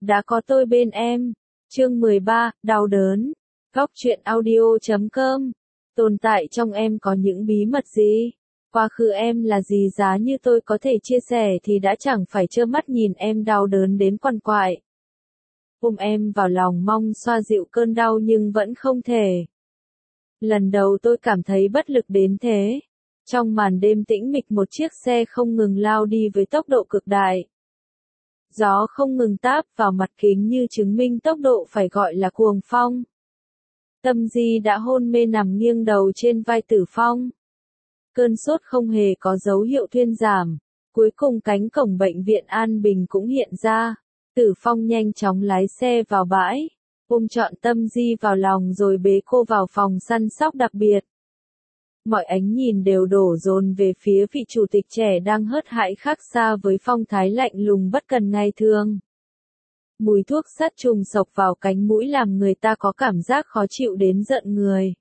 đã có tôi bên em. Chương 13, đau đớn. Góc truyện audio.com. Tồn tại trong em có những bí mật gì? Quá khứ em là gì, giá như tôi có thể chia sẻ thì đã chẳng phải trơ mắt nhìn em đau đớn đến quằn quại. Ôm em vào lòng mong xoa dịu cơn đau nhưng vẫn không thể. Lần đầu tôi cảm thấy bất lực đến thế. Trong màn đêm tĩnh mịch, một chiếc xe không ngừng lao đi với tốc độ cực đại. Gió không ngừng táp vào mặt kính như chứng minh tốc độ phải gọi là cuồng phong. Tâm Di đã hôn mê nằm nghiêng đầu trên vai Tử Phong. Cơn sốt không hề có dấu hiệu thuyên giảm. Cuối cùng cánh cổng bệnh viện An Bình cũng hiện ra. Tử Phong nhanh chóng lái xe vào bãi, ôm trọn Tâm Di vào lòng rồi bế cô vào phòng săn sóc đặc biệt. Mọi ánh nhìn đều đổ dồn về phía vị chủ tịch trẻ đang hớt hải, khác xa với phong thái lạnh lùng bất cần ngày thường. Mùi thuốc sát trùng xộc vào cánh mũi làm người ta có cảm giác khó chịu đến giận người.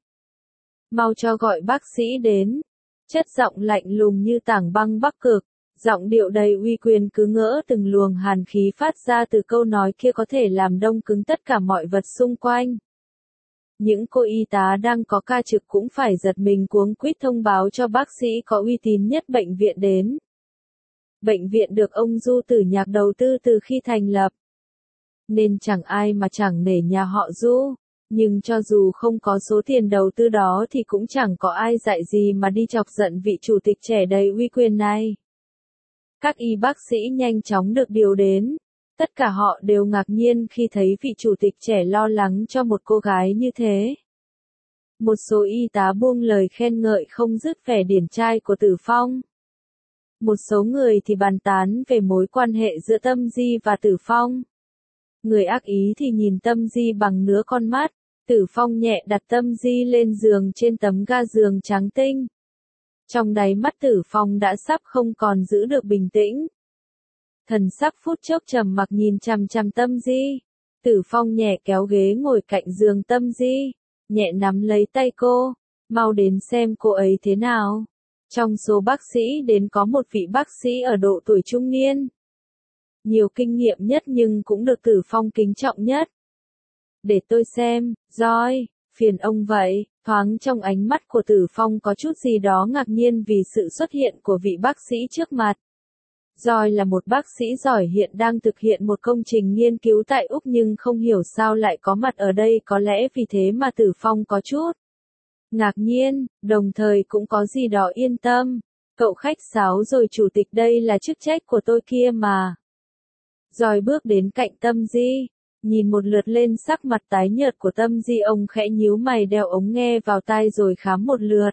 Mau cho gọi bác sĩ đến. Chất giọng lạnh lùng như tảng băng Bắc Cực, giọng điệu đầy uy quyền cứ ngỡ từng luồng hàn khí phát ra từ câu nói kia có thể làm đông cứng tất cả mọi vật xung quanh. Những cô y tá đang có ca trực cũng phải giật mình cuống quýt thông báo cho bác sĩ có uy tín nhất bệnh viện đến. Bệnh viện được ông Du Tử Nhạc đầu tư từ khi thành lập, nên chẳng ai mà chẳng nể nhà họ Du, nhưng cho dù không có số tiền đầu tư đó thì cũng chẳng có ai dạy gì mà đi chọc giận vị chủ tịch trẻ đầy uy quyền này. Các y bác sĩ nhanh chóng được điều đến. Tất cả họ đều ngạc nhiên khi thấy vị chủ tịch trẻ lo lắng cho một cô gái như thế. Một số y tá buông lời khen ngợi không dứt vẻ điển trai của Tử Phong. Một số người thì bàn tán về mối quan hệ giữa Tâm Di và Tử Phong. Người ác ý thì nhìn Tâm Di bằng nửa con mắt. Tử Phong nhẹ đặt Tâm Di lên giường trên tấm ga giường trắng tinh. Trong đáy mắt Tử Phong đã sắp không còn giữ được bình tĩnh. Thần sắc phút chốc trầm mặc nhìn chằm chằm Tâm Di. Tử Phong nhẹ kéo ghế ngồi cạnh giường Tâm Di, nhẹ nắm lấy tay cô, mau đến xem cô ấy thế nào. Trong số bác sĩ đến có một vị bác sĩ ở độ tuổi trung niên. Nhiều kinh nghiệm nhất nhưng cũng được Tử Phong kính trọng nhất. Để tôi xem, Roi, phiền ông vậy. Thoáng trong ánh mắt của Tử Phong có chút gì đó ngạc nhiên vì sự xuất hiện của vị bác sĩ trước mặt. Roi là một bác sĩ giỏi hiện đang thực hiện một công trình nghiên cứu tại Úc nhưng không hiểu sao lại có mặt ở đây, có lẽ vì thế mà Tử Phong có chút ngạc nhiên, đồng thời cũng có gì đó yên tâm. Cậu khách sáo rồi, chủ tịch, đây là chức trách của tôi kia mà. Roi bước đến cạnh Tâm Di, nhìn một lượt lên sắc mặt tái nhợt của Tâm Di, ông khẽ nhíu mày đeo ống nghe vào tai rồi khám một lượt.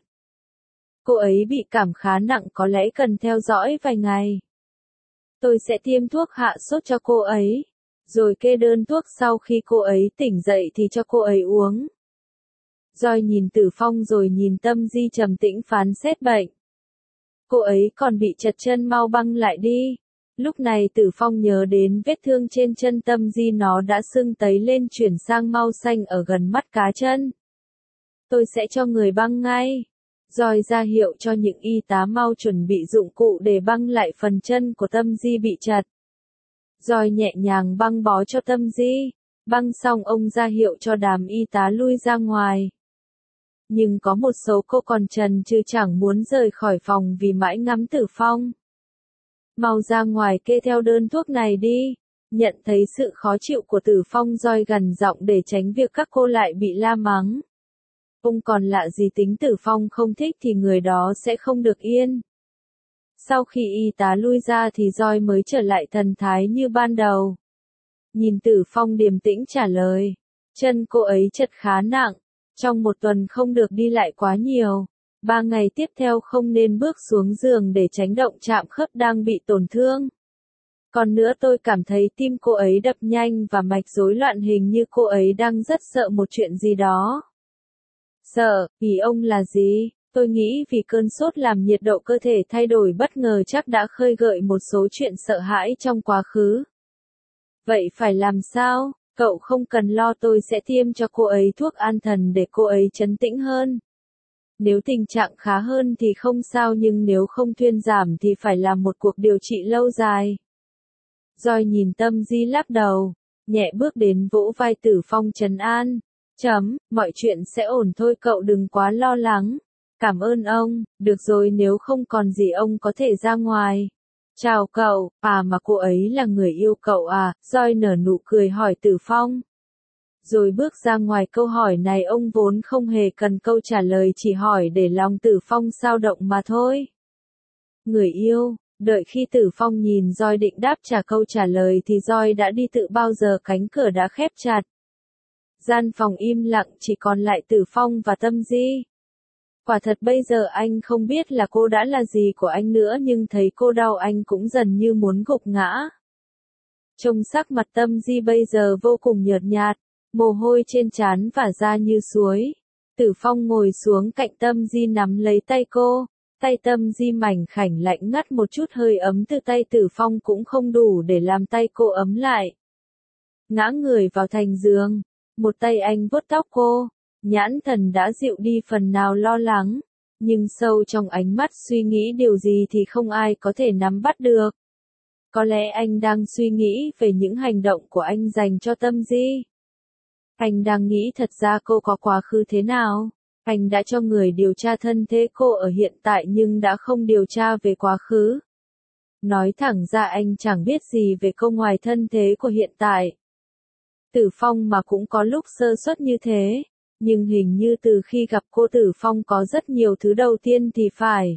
Cô ấy bị cảm khá nặng, có lẽ cần theo dõi vài ngày. Tôi sẽ tiêm thuốc hạ sốt cho cô ấy, rồi kê đơn thuốc sau khi cô ấy tỉnh dậy thì cho cô ấy uống. Roi nhìn Tử Phong rồi nhìn Tâm Di trầm tĩnh phán xét bệnh. Cô ấy còn bị trật chân, mau băng lại đi. Lúc này Tử Phong nhớ đến vết thương trên chân Tâm Di, nó đã sưng tấy lên chuyển sang màu xanh ở gần mắt cá chân. Tôi sẽ cho người băng ngay. Roi ra hiệu cho những y tá mau chuẩn bị dụng cụ để băng lại phần chân của Tâm Di bị trật. Roi nhẹ nhàng băng bó cho Tâm Di. Băng xong ông ra hiệu cho đám y tá lui ra ngoài. Nhưng có một số cô còn chần chừ chẳng muốn rời khỏi phòng vì mãi ngắm Tử Phong. Mau ra ngoài kê theo đơn thuốc này đi. Nhận thấy sự khó chịu của Tử Phong, Roi gằn giọng để tránh việc các cô lại bị la mắng. Ông còn lạ gì tính Tử Phong không thích thì người đó sẽ không được yên. Sau khi y tá lui ra thì Roi mới trở lại thần thái như ban đầu. Nhìn Tử Phong điềm tĩnh trả lời. Chân cô ấy chật khá nặng. Trong một tuần không được đi lại quá nhiều. 3 ngày tiếp theo không nên bước xuống giường để tránh động chạm khớp đang bị tổn thương. Còn nữa, tôi cảm thấy tim cô ấy đập nhanh và mạch rối loạn, hình như cô ấy đang rất sợ một chuyện gì đó. Sợ, ý ông là gì? Tôi nghĩ vì cơn sốt làm nhiệt độ cơ thể thay đổi bất ngờ chắc đã khơi gợi một số chuyện sợ hãi trong quá khứ. Vậy phải làm sao? Cậu không cần lo, tôi sẽ tiêm cho cô ấy thuốc an thần để cô ấy trấn tĩnh hơn. Nếu tình trạng khá hơn thì không sao, nhưng nếu không thuyên giảm thì phải làm một cuộc điều trị lâu dài. Roi nhìn Tâm Di lắc đầu. nhẹ bước đến vỗ vai Tử Phong trấn an. Mọi chuyện sẽ ổn thôi cậu đừng quá lo lắng. Cảm ơn ông, được rồi nếu không còn gì ông có thể ra ngoài. Chào cậu, mà cô ấy là người yêu cậu à, Joy nở nụ cười hỏi Tử Phong. Rồi bước ra ngoài câu hỏi này ông vốn không hề cần câu trả lời chỉ hỏi để lòng Tử Phong xao động mà thôi. Người yêu, đợi khi Tử Phong nhìn Joy định đáp trả câu trả lời thì Joy đã đi tự bao giờ cánh cửa đã khép chặt. Gian phòng im lặng chỉ còn lại Tử Phong và Tâm Di. Quả thật bây giờ anh không biết là cô đã là gì của anh nữa nhưng thấy cô đau anh cũng dần như muốn gục ngã. Trông sắc mặt Tâm Di bây giờ vô cùng nhợt nhạt, mồ hôi trên trán vả ra như suối. Tử Phong ngồi xuống cạnh Tâm Di nắm lấy tay cô, tay Tâm Di mảnh khảnh lạnh ngắt một chút hơi ấm từ tay Tử Phong cũng không đủ để làm tay cô ấm lại. Ngã người vào thành giường, một tay anh vuốt tóc cô. Nhãn thần đã dịu đi phần nào lo lắng, nhưng sâu trong ánh mắt suy nghĩ điều gì thì không ai có thể nắm bắt được. Có lẽ anh đang suy nghĩ về những hành động của anh dành cho Tâm Di. Anh đang nghĩ thật ra cô có quá khứ thế nào. Anh đã cho người điều tra thân thế cô ở hiện tại nhưng đã không điều tra về quá khứ. Nói thẳng ra anh chẳng biết gì về cô ngoài thân thế của hiện tại. Tử Phong mà cũng có lúc sơ suất như thế. Nhưng hình như từ khi gặp cô Tử Phong có rất nhiều thứ đầu tiên thì phải.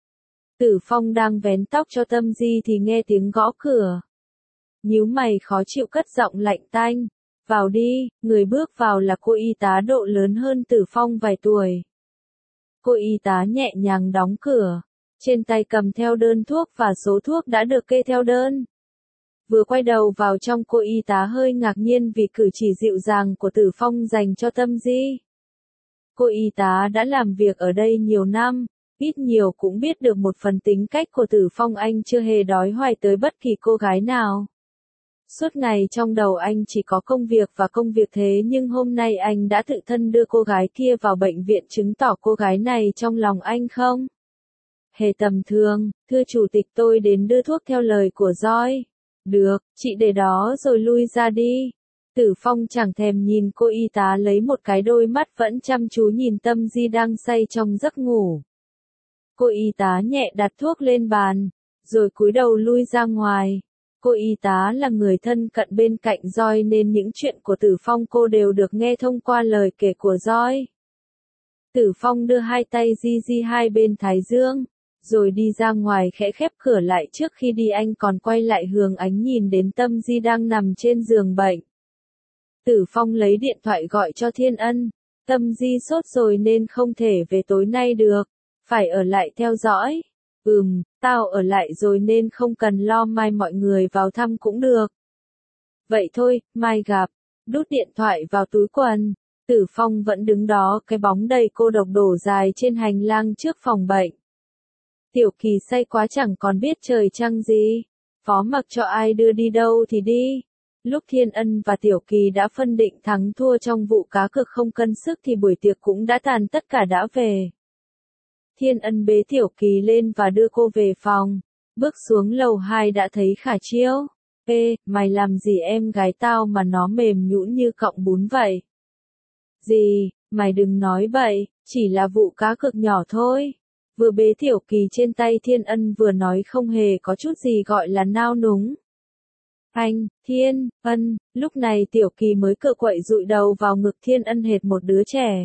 Tử Phong đang vén tóc cho Tâm Di thì nghe tiếng gõ cửa. Nhíu mày khó chịu cất giọng lạnh tanh. Vào đi, người bước vào là cô y tá độ lớn hơn Tử Phong vài tuổi. Cô y tá nhẹ nhàng đóng cửa. Trên tay cầm theo đơn thuốc và số thuốc đã được kê theo đơn. Vừa quay đầu vào trong cô y tá hơi ngạc nhiên vì cử chỉ dịu dàng của Tử Phong dành cho Tâm Di. Cô y tá đã làm việc ở đây nhiều năm, ít nhiều cũng biết được một phần tính cách của Tử Phong anh chưa hề đói hoài tới bất kỳ cô gái nào. Suốt ngày trong đầu anh chỉ có công việc và công việc thế nhưng hôm nay anh đã tự thân đưa cô gái kia vào bệnh viện chứng tỏ cô gái này trong lòng anh không hề tầm thường. Thưa chủ tịch tôi đến đưa thuốc theo lời của Joy. Được, chị để đó rồi lui ra đi. Tử Phong chẳng thèm nhìn cô y tá lấy một cái đôi mắt vẫn chăm chú nhìn Tâm Di đang say trong giấc ngủ. Cô y tá nhẹ đặt thuốc lên bàn, rồi cúi đầu lui ra ngoài. Cô y tá là người thân cận bên cạnh Joy nên những chuyện của Tử Phong cô đều được nghe thông qua lời kể của Joy. Tử Phong đưa hai tay di hai bên thái dương, rồi đi ra ngoài khẽ khép cửa lại trước khi đi anh còn quay lại hướng ánh nhìn đến Tâm Di đang nằm trên giường bệnh. Tử Phong lấy điện thoại gọi cho Thiên Ân, Tâm Di sốt rồi nên không thể về tối nay được, phải ở lại theo dõi. Tao ở lại rồi nên không cần lo mai mọi người vào thăm cũng được. Vậy thôi, mai gặp. Đút điện thoại vào túi quần. Tử Phong vẫn đứng đó cái bóng đầy cô độc đổ dài trên hành lang trước phòng bệnh. Tiểu Kỳ say quá chẳng còn biết trời trăng gì. Phó mặc cho ai đưa đi đâu thì đi. Lúc Thiên Ân và Tiểu Kỳ đã phân định thắng thua trong vụ cá cược không cân sức thì buổi tiệc cũng đã tàn tất cả đã về. Thiên Ân bế Tiểu Kỳ lên và đưa cô về phòng. Bước xuống lầu 2 đã thấy Khả Chiêu. Ê, mày làm gì em gái tao mà nó mềm nhũn như cọng bún vậy? Gì, mày đừng nói bậy, chỉ là vụ cá cược nhỏ thôi. Vừa bế Tiểu Kỳ trên tay Thiên Ân vừa nói không hề có chút gì gọi là nao núng. Anh, Thiên Ân, lúc này Tiểu Kỳ mới cựa quậy dụi đầu vào ngực Thiên Ân hệt một đứa trẻ.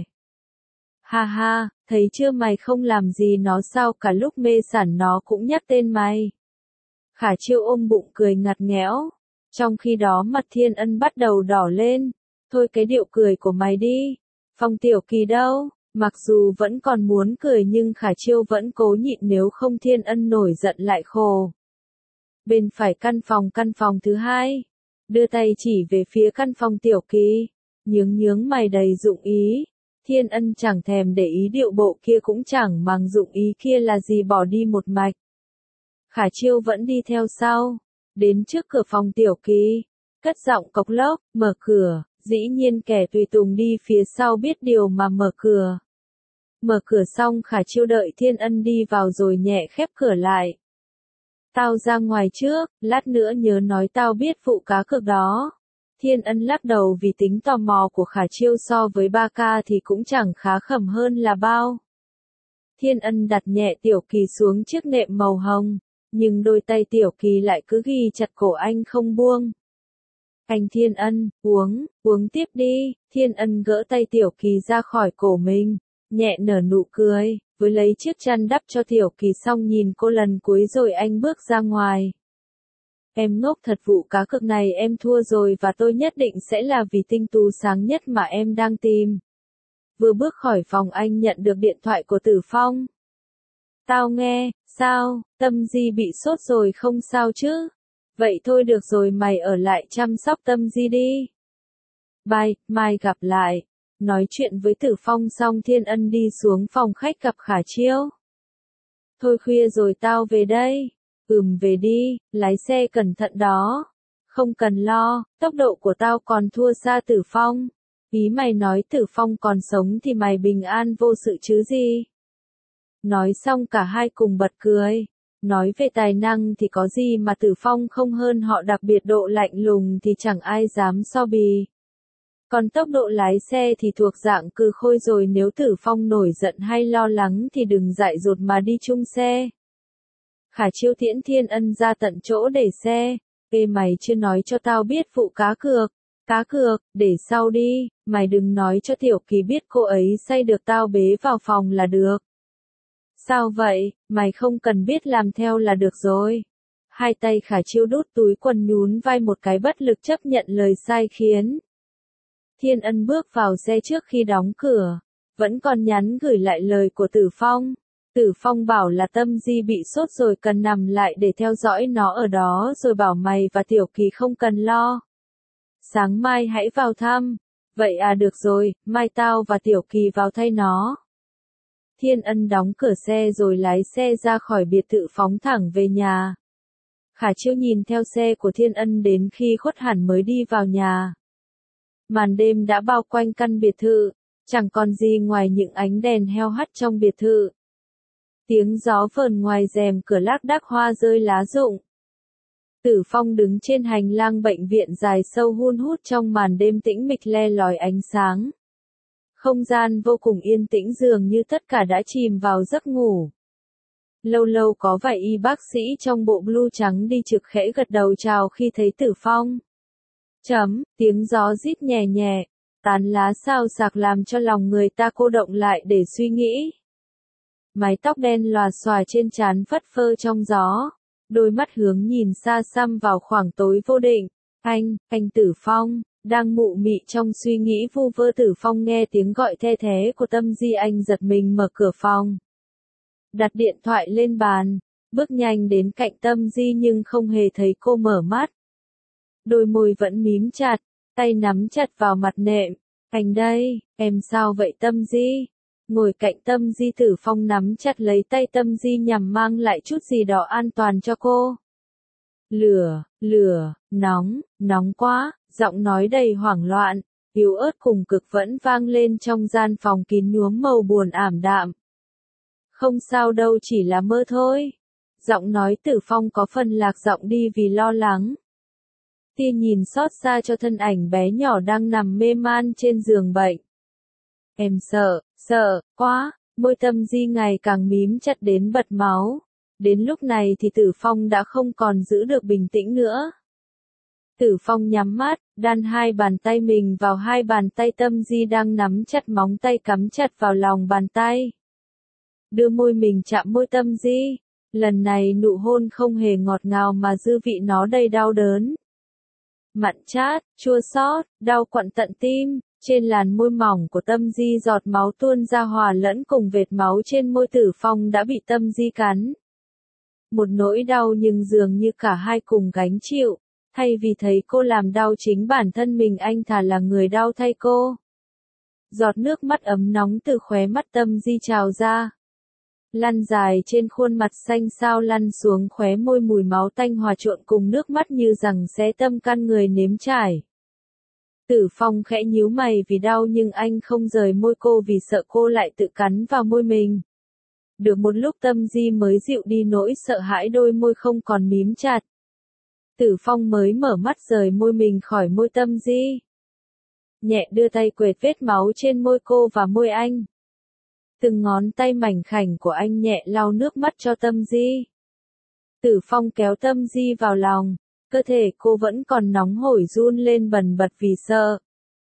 Ha ha, thấy chưa mày không làm gì nó sao cả lúc mê sảng nó cũng nhắc tên mày. Khả Chiêu ôm bụng cười ngặt nghẽo. Trong khi đó mặt Thiên Ân bắt đầu đỏ lên. Thôi cái điệu cười của mày đi. Phong Tiểu Kỳ đâu? Mặc dù vẫn còn muốn cười nhưng Khả Chiêu vẫn cố nhịn nếu không Thiên Ân nổi giận lại khổ. Bên phải căn phòng thứ hai. Đưa tay chỉ về phía căn phòng Tiểu Kỳ. Nhướng mày đầy dụng ý. Thiên Ân chẳng thèm để ý điệu bộ kia cũng chẳng màng dụng ý kia là gì bỏ đi một mạch. Khả Chiêu vẫn đi theo sau. Đến trước cửa phòng Tiểu Kỳ. Cất giọng cộc lốc, mở cửa. Dĩ nhiên kẻ tùy tùng đi phía sau biết điều mà mở cửa. Mở cửa xong Khả Chiêu đợi Thiên Ân đi vào rồi nhẹ khép cửa lại. Tao ra ngoài trước, lát nữa nhớ nói tao biết vụ cá cược đó. Thiên Ân lắc đầu vì tính tò mò của Khả Chiêu so với ba ca thì cũng chẳng khá khẩm hơn là bao. Thiên Ân đặt nhẹ Tiểu Kỳ xuống chiếc nệm màu hồng, nhưng đôi tay Tiểu Kỳ lại cứ ghi chặt cổ anh không buông. Anh Thiên Ân, uống tiếp đi. Thiên Ân gỡ tay Tiểu Kỳ ra khỏi cổ mình, nhẹ nở nụ cười, với lấy chiếc chăn đắp cho Tiểu Kỳ xong nhìn cô lần cuối rồi anh bước ra ngoài. Em ngốc thật, vụ cá cược này em thua rồi và tôi nhất định sẽ là vì tinh tú sáng nhất mà em đang tìm. Vừa bước khỏi phòng anh nhận được điện thoại của Tử Phong. Tao nghe, sao, Tâm Di bị sốt rồi không sao chứ? Vậy thôi được rồi, mày ở lại chăm sóc Tâm Di đi. Bye, mai gặp lại. Nói chuyện với Tử Phong xong Thiên Ân đi xuống phòng khách gặp Khả Chiêu. Thôi khuya rồi tao về đây. Về đi, lái xe cẩn thận đó. Không cần lo, tốc độ của tao còn thua xa Tử Phong. Ý mày nói Tử Phong còn sống thì mày bình an vô sự chứ gì? Nói xong cả hai cùng bật cười. Nói về tài năng thì có gì mà Tử Phong không hơn họ, đặc biệt độ lạnh lùng thì chẳng ai dám so bì. Còn tốc độ lái xe thì thuộc dạng cừ khôi rồi, nếu Tử Phong nổi giận hay lo lắng thì đừng dại dột mà đi chung xe. Khả Chiêu tiễn Thiên Ân ra tận chỗ để xe. Ê, mày chưa nói cho tao biết vụ cá cược. Cá cược, để sau đi, mày đừng nói cho Tiểu Kỳ biết, cô ấy say được tao bế vào phòng là được. Sao vậy, mày không cần biết, làm theo là được rồi. Hai tay Khả Chiêu đút túi quần nhún vai một cái, bất lực chấp nhận lời sai khiến. Thiên Ân bước vào xe trước khi đóng cửa, vẫn còn nhắn gửi lại lời của Tử Phong. Tử Phong bảo là Tâm Di bị sốt rồi, cần nằm lại để theo dõi nó ở đó, rồi bảo mày và Tiểu Kỳ không cần lo. Sáng mai hãy vào thăm. Vậy à, được rồi, mai tao và Tiểu Kỳ vào thay nó. Thiên Ân đóng cửa xe rồi lái xe ra khỏi biệt thự phóng thẳng về nhà. Khả Chiêu nhìn theo xe của Thiên Ân đến khi khuất hẳn mới đi vào nhà. Màn đêm đã bao quanh căn biệt thự, chẳng còn gì ngoài những ánh đèn heo hắt trong biệt thự. Tiếng gió vờn ngoài rèm cửa lác đác hoa rơi lá rụng. Tử Phong đứng trên hành lang bệnh viện dài sâu hun hút trong màn đêm tĩnh mịch le lói ánh sáng. Không gian vô cùng yên tĩnh, dường như tất cả đã chìm vào giấc ngủ. Lâu lâu có vài y bác sĩ trong bộ blue trắng đi trực khẽ gật đầu chào khi thấy Tử Phong. Tiếng gió rít nhẹ nhẹ, tán lá xao xạc làm cho lòng người ta cô động lại để suy nghĩ. Mái tóc đen lòa xòa trên trán phất phơ trong gió, đôi mắt hướng nhìn xa xăm vào khoảng tối vô định. Anh Tử Phong, đang mụ mị trong suy nghĩ vu vơ. Tử Phong nghe tiếng gọi the thé của Tâm Di, anh giật mình mở cửa phòng. Đặt điện thoại lên bàn, bước nhanh đến cạnh Tâm Di nhưng không hề thấy cô mở mắt. Đôi môi vẫn mím chặt, tay nắm chặt vào mặt nệm. Anh đây, em sao vậy Tâm Di? Ngồi cạnh Tâm Di, Tử Phong nắm chặt lấy tay Tâm Di nhằm mang lại chút gì đó an toàn cho cô. Lửa, nóng quá, giọng nói đầy hoảng loạn, yếu ớt cùng cực vẫn vang lên trong gian phòng kín nhuốm màu buồn ảm đạm. Không sao đâu, chỉ là mơ thôi. Giọng nói Tử Phong có phần lạc giọng đi vì lo lắng. Tia nhìn xót xa cho thân ảnh bé nhỏ đang nằm mê man trên giường bệnh. Em sợ quá, môi Tâm Di ngày càng mím chặt đến bật máu. Đến lúc này thì Tử Phong đã không còn giữ được bình tĩnh nữa. Tử Phong nhắm mắt, đan hai bàn tay mình vào hai bàn tay Tâm Di đang nắm chặt, móng tay cắm chặt vào lòng bàn tay. Đưa môi mình chạm môi Tâm Di. Lần này nụ hôn không hề ngọt ngào mà dư vị nó đầy đau đớn. Mặn chát, chua xót, đau quặn tận tim. Trên làn môi mỏng của Tâm Di giọt máu tuôn ra hòa lẫn cùng vệt máu trên môi Tử Phong đã bị Tâm Di cắn. Một nỗi đau nhưng dường như cả hai cùng gánh chịu. Thay vì thấy cô làm đau chính bản thân mình, anh thà là người đau thay cô. Giọt nước mắt ấm nóng từ khóe mắt Tâm Di trào ra. Lăn dài trên khuôn mặt xanh xao, lăn xuống khóe môi, mùi máu tanh hòa trộn cùng nước mắt như rằng xé tâm can người nếm trải. Tử Phong khẽ nhíu mày vì đau nhưng anh không rời môi cô vì sợ cô lại tự cắn vào môi mình. Được một lúc Tâm Di mới dịu đi nỗi sợ hãi, đôi môi không còn mím chặt. Tử Phong mới mở mắt rời môi mình khỏi môi Tâm Di. Nhẹ đưa tay quệt vết máu trên môi cô và môi anh. Từng ngón tay mảnh khảnh của anh nhẹ lau nước mắt cho Tâm Di. Tử Phong kéo Tâm Di vào lòng, cơ thể cô vẫn còn nóng hổi run lên bần bật vì sợ.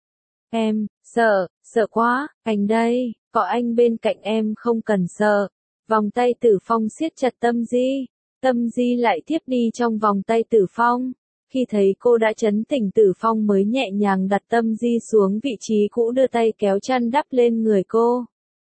Em, sợ quá, anh đây, có anh bên cạnh em không cần sợ. Vòng tay Tử Phong siết chặt Tâm Di. Tâm Di lại tiếp đi trong vòng tay Tử Phong. Khi thấy cô đã trấn tỉnh, Tử Phong mới nhẹ nhàng đặt Tâm Di xuống vị trí cũ, đưa tay kéo chăn đắp lên người cô.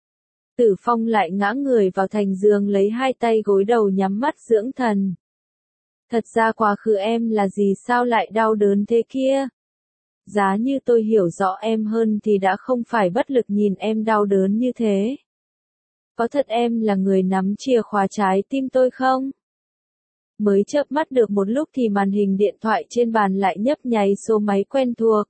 Tử Phong lại ngã người vào thành giường, lấy hai tay gối đầu nhắm mắt dưỡng thần. Thật ra quá khứ em là gì sao lại đau đớn thế kia? Giá như tôi hiểu rõ em hơn thì đã không phải bất lực nhìn em đau đớn như thế. Có thật em là người nắm chìa khóa trái tim tôi không? Mới chớp mắt được một lúc thì màn hình điện thoại trên bàn lại nhấp nháy số máy quen thuộc.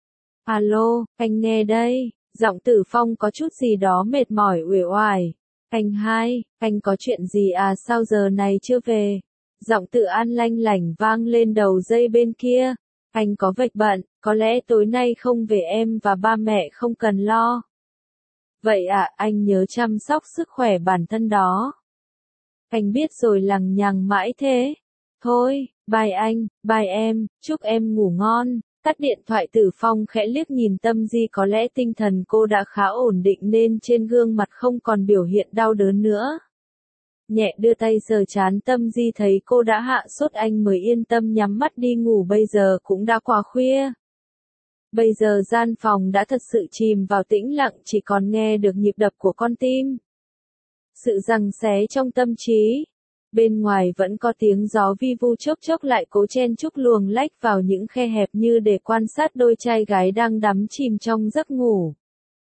Alo, anh nghe đây. Giọng Tử Phong có chút gì đó mệt mỏi uể oải. Anh hai, anh có chuyện gì à, sao giờ này chưa về? Giọng Tự An lanh lảnh vang lên đầu dây bên kia. Anh có việc bận, có lẽ tối nay không về, em và ba mẹ không cần lo. Vậy à, anh nhớ chăm sóc sức khỏe bản thân đó. Anh biết rồi, lằng nhằng mãi thế. Thôi, bye anh, bye em, chúc em ngủ ngon. Tắt điện thoại, Tử Phong khẽ liếc nhìn Tâm Di, có lẽ tinh thần cô đã khá ổn định nên trên gương mặt không còn biểu hiện đau đớn nữa. Nhẹ đưa tay sờ trán Tâm Di, thấy cô đã hạ sốt anh mới yên tâm nhắm mắt đi ngủ. Bây giờ cũng đã quá khuya. Bây giờ gian phòng đã thật sự chìm vào tĩnh lặng, chỉ còn nghe được nhịp đập của con tim. Sự giằng xé trong tâm trí. Bên ngoài vẫn có tiếng gió vi vu chốc chốc lại cố chen chúc luồng lách vào những khe hẹp như để quan sát đôi trai gái đang đắm chìm trong giấc ngủ.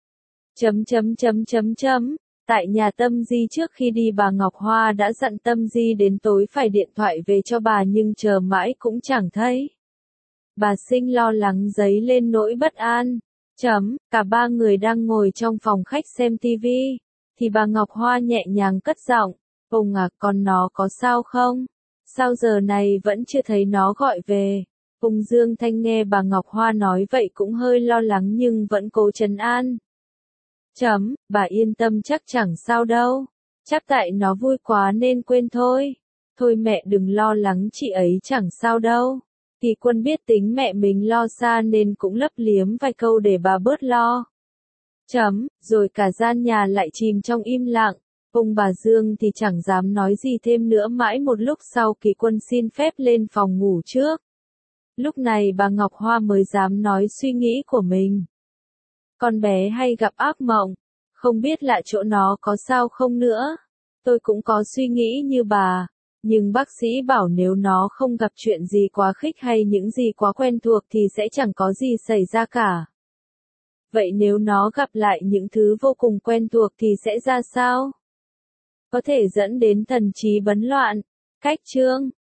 Tại nhà Tâm Di, trước khi đi bà Ngọc Hoa đã dặn Tâm Di đến tối phải điện thoại về cho bà, nhưng chờ mãi cũng chẳng thấy. Bà Sinh lo lắng dấy lên nỗi bất an. Cả ba người đang ngồi trong phòng khách xem tivi, thì bà Ngọc Hoa nhẹ nhàng cất giọng. Ông à, con nó có sao không? Sao giờ này vẫn chưa thấy nó gọi về? Ông Dương Thanh nghe bà Ngọc Hoa nói vậy cũng hơi lo lắng nhưng vẫn cố trấn an. Bà yên tâm, chắc chẳng sao đâu. Chắc tại nó vui quá nên quên thôi. Thôi mẹ đừng lo lắng, chị ấy chẳng sao đâu. Thì Quân biết tính mẹ mình lo xa nên cũng lấp liếm vài câu để bà bớt lo. Rồi cả gian nhà lại chìm trong im lặng. Ông bà Dương thì chẳng dám nói gì thêm nữa. Mãi một lúc sau, Kỳ Quân xin phép lên phòng ngủ trước. Lúc này bà Ngọc Hoa mới dám nói suy nghĩ của mình. Con bé hay gặp ác mộng, không biết lạ chỗ nó có sao không nữa. Tôi cũng có suy nghĩ như bà, nhưng bác sĩ bảo nếu nó không gặp chuyện gì quá khích hay những gì quá quen thuộc thì sẽ chẳng có gì xảy ra cả. Vậy nếu nó gặp lại những thứ vô cùng quen thuộc thì sẽ ra sao? Có thể dẫn đến thần trí bấn loạn. Cách chương